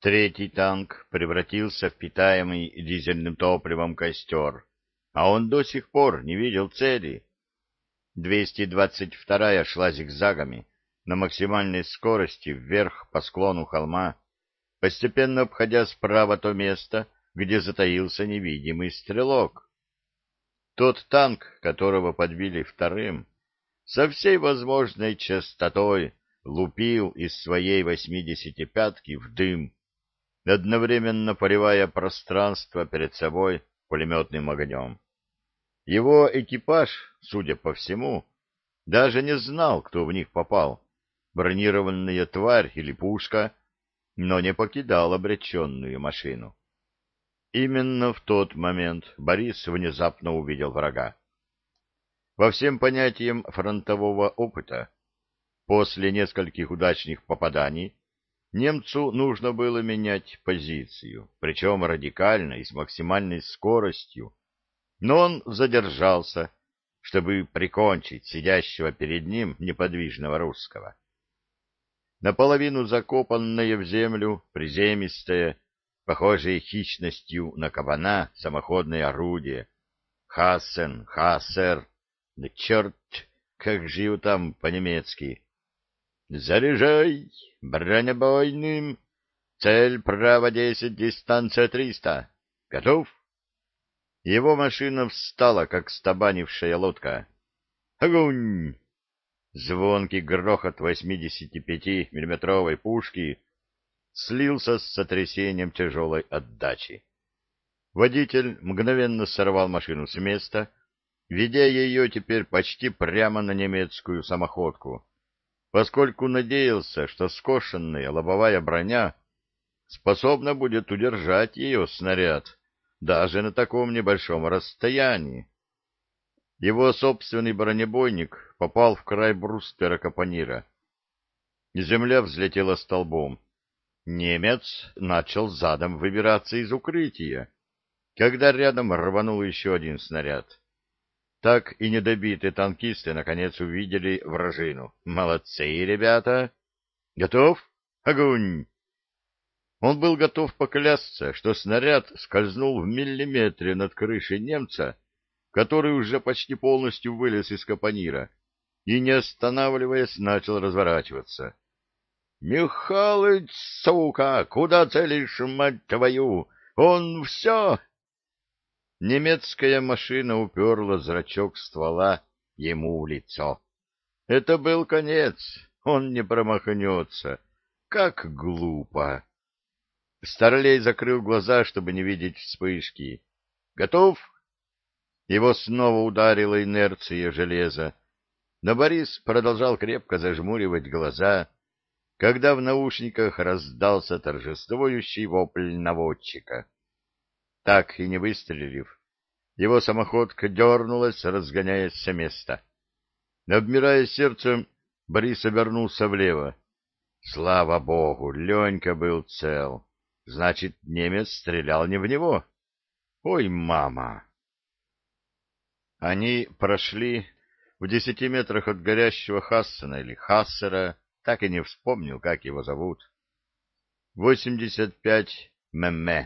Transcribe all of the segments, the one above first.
Третий танк превратился в питаемый дизельным топливом костер, а он до сих пор не видел цели. 222-я шла зигзагами на максимальной скорости вверх по склону холма, постепенно обходя справа то место, где затаился невидимый стрелок. Тот танк, которого подбили вторым, со всей возможной частотой лупил из своей 85-ки в дым, одновременно поливая пространство перед собой пулеметным огнем. Его экипаж, судя по всему, даже не знал, кто в них попал, бронированная тварь или пушка, но не покидал обреченную машину. Именно в тот момент Борис внезапно увидел врага. По всем понятиям фронтового опыта, после нескольких удачных попаданий, немцу нужно было менять позицию, причем радикально и с максимальной скоростью, но он задержался, чтобы прикончить сидящего перед ним неподвижного русского. Наполовину закопанное в землю, приземистое, похожее хищностью на кабана, самоходное орудие. Хассен, Хассер, да черт, как же его там по-немецки. «Заряжай! Бронебойным! Цель право 10, дистанция 300. Готов?» Его машина встала, как стабанившая лодка. «Огонь!» Звонкий грохот 85-миллиметровой пушки слился с сотрясением тяжелой отдачи. Водитель мгновенно сорвал машину с места, ведя ее теперь почти прямо на немецкую самоходку, поскольку надеялся, что скошенная лобовая броня способна будет удержать ее снаряд даже на таком небольшом расстоянии. Его собственный бронебойник попал в край бруствера капонира. Земля взлетела столбом. Немец начал задом выбираться из укрытия, когда рядом рванул еще один снаряд. Так и недобитые танкисты наконец увидели вражину. Молодцы, ребята! Готов? Огонь! Он был готов поклясться, что снаряд скользнул в миллиметре над крышей немца, который уже почти полностью вылез из капонира и, не останавливаясь, начал разворачиваться. — Михалыч, сука, куда целишь, мать твою? Он все... Немецкая машина уперла зрачок ствола ему в лицо. Это был конец, он не промахнется. Как глупо! Старлей закрыл глаза, чтобы не видеть вспышки. «Готов?» Его снова ударила инерция железа, но Борис продолжал крепко зажмуривать глаза, когда в наушниках раздался торжествующий вопль наводчика. Так и не выстрелив, его самоходка дернулась, разгоняясь с места. Обмирая сердцем, Борис обернулся влево. Слава богу, Ленька был цел. Значит, немец стрелял не в него. Ой, мама! Они прошли в 10 метрах от горящего Хассена или Хассера, так и не вспомнил, как его зовут. 85 мм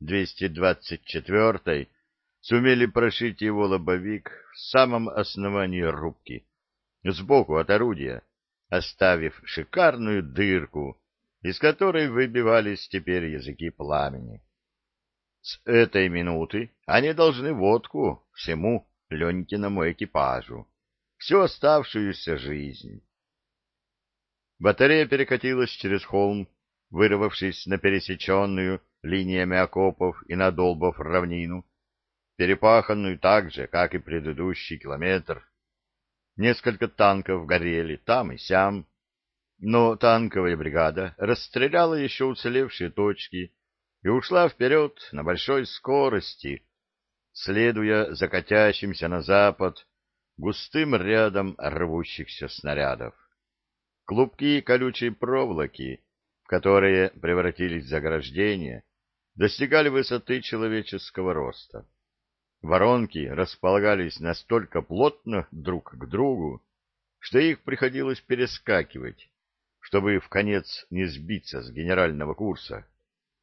224-й сумели прошить его лобовик в самом основании рубки, сбоку от орудия, оставив шикарную дырку, из которой выбивались теперь языки пламени. С этой минуты они должны водку всему Ленькиному экипажу, всю оставшуюся жизнь. Батарея перекатилась через холм, вырвавшись на пересеченную линиями окопов и надолбов равнину, перепаханную так же, как и предыдущий километр. Несколько танков горели там и сям, но танковая бригада расстреляла еще уцелевшие точки и ушла вперед на большой скорости, следуя за катящимся на запад густым рядом рвущихся снарядов. Клубки колючей проволоки, в которые превратились заграждения, достигали высоты человеческого роста. Воронки располагались настолько плотно друг к другу, что их приходилось перескакивать, чтобы вконец не сбиться с генерального курса.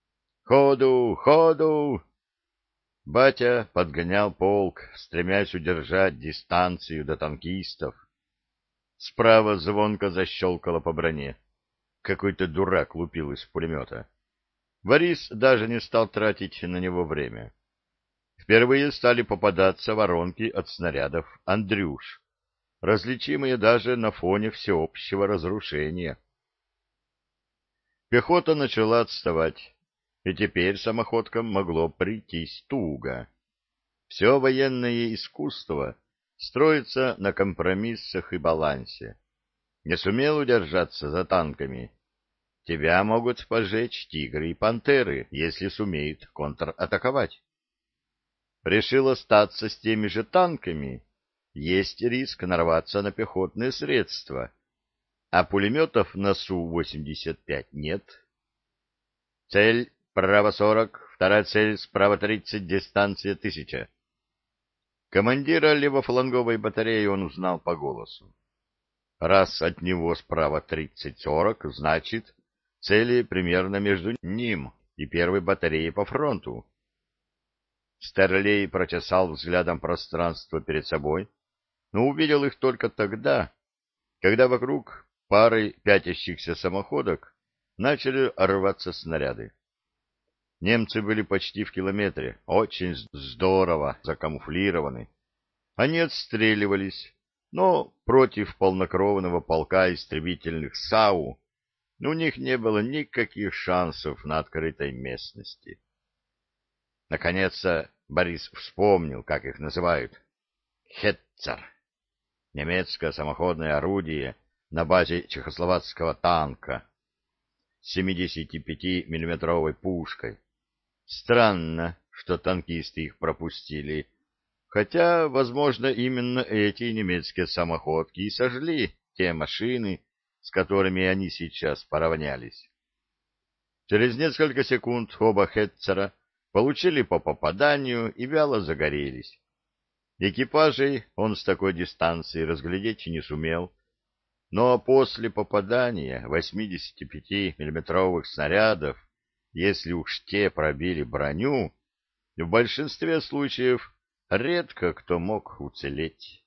Ходу, ходу! Батя подгонял полк, стремясь удержать дистанцию до танкистов. Справа звонко защелкало по броне. Какой-то дурак лупил из пулемета. Борис даже не стал тратить на него время. Впервые стали попадаться воронки от снарядов «Андрюш», различимые даже на фоне всеобщего разрушения. Пехота начала отставать, и теперь самоходкам могло прийтись туго. Все военное искусство строится на компромиссах и балансе. Не сумел удержаться за танками. Тебя могут пожечь тигры и пантеры, если сумеют контратаковать. Решил остаться с теми же танками. Есть риск нарваться на пехотные средства, а пулеметов на Су-85 нет. Цель право 40, вторая цель справа 30, дистанция 1000. Командира левофланговой батареи он узнал по голосу. Раз от него справа 30-40, значит, цели примерно между ним и первой батареей по фронту. Старлей прочесал взглядом пространство перед собой, но увидел их только тогда, когда вокруг парой пятящихся самоходок начали рваться снаряды. Немцы были почти в километре, очень здорово закамуфлированы. Они отстреливались, но против полнокровного полка истребительных САУ у них не было никаких шансов на открытой местности. Наконец-то Борис вспомнил, как их называют. «Хетцер» — немецкое самоходное орудие на базе чехословацкого танка с 75-миллиметровой пушкой. Странно, что танкисты их пропустили, хотя, возможно, именно эти немецкие самоходки и сожгли те машины, с которыми они сейчас поравнялись. Через несколько секунд оба Хетцера получили по попаданию и вяло загорелись. Экипажей он с такой дистанции разглядеть не сумел, но после попадания 85-миллиметровых снарядов, если уж те пробили броню, в большинстве случаев редко кто мог уцелеть.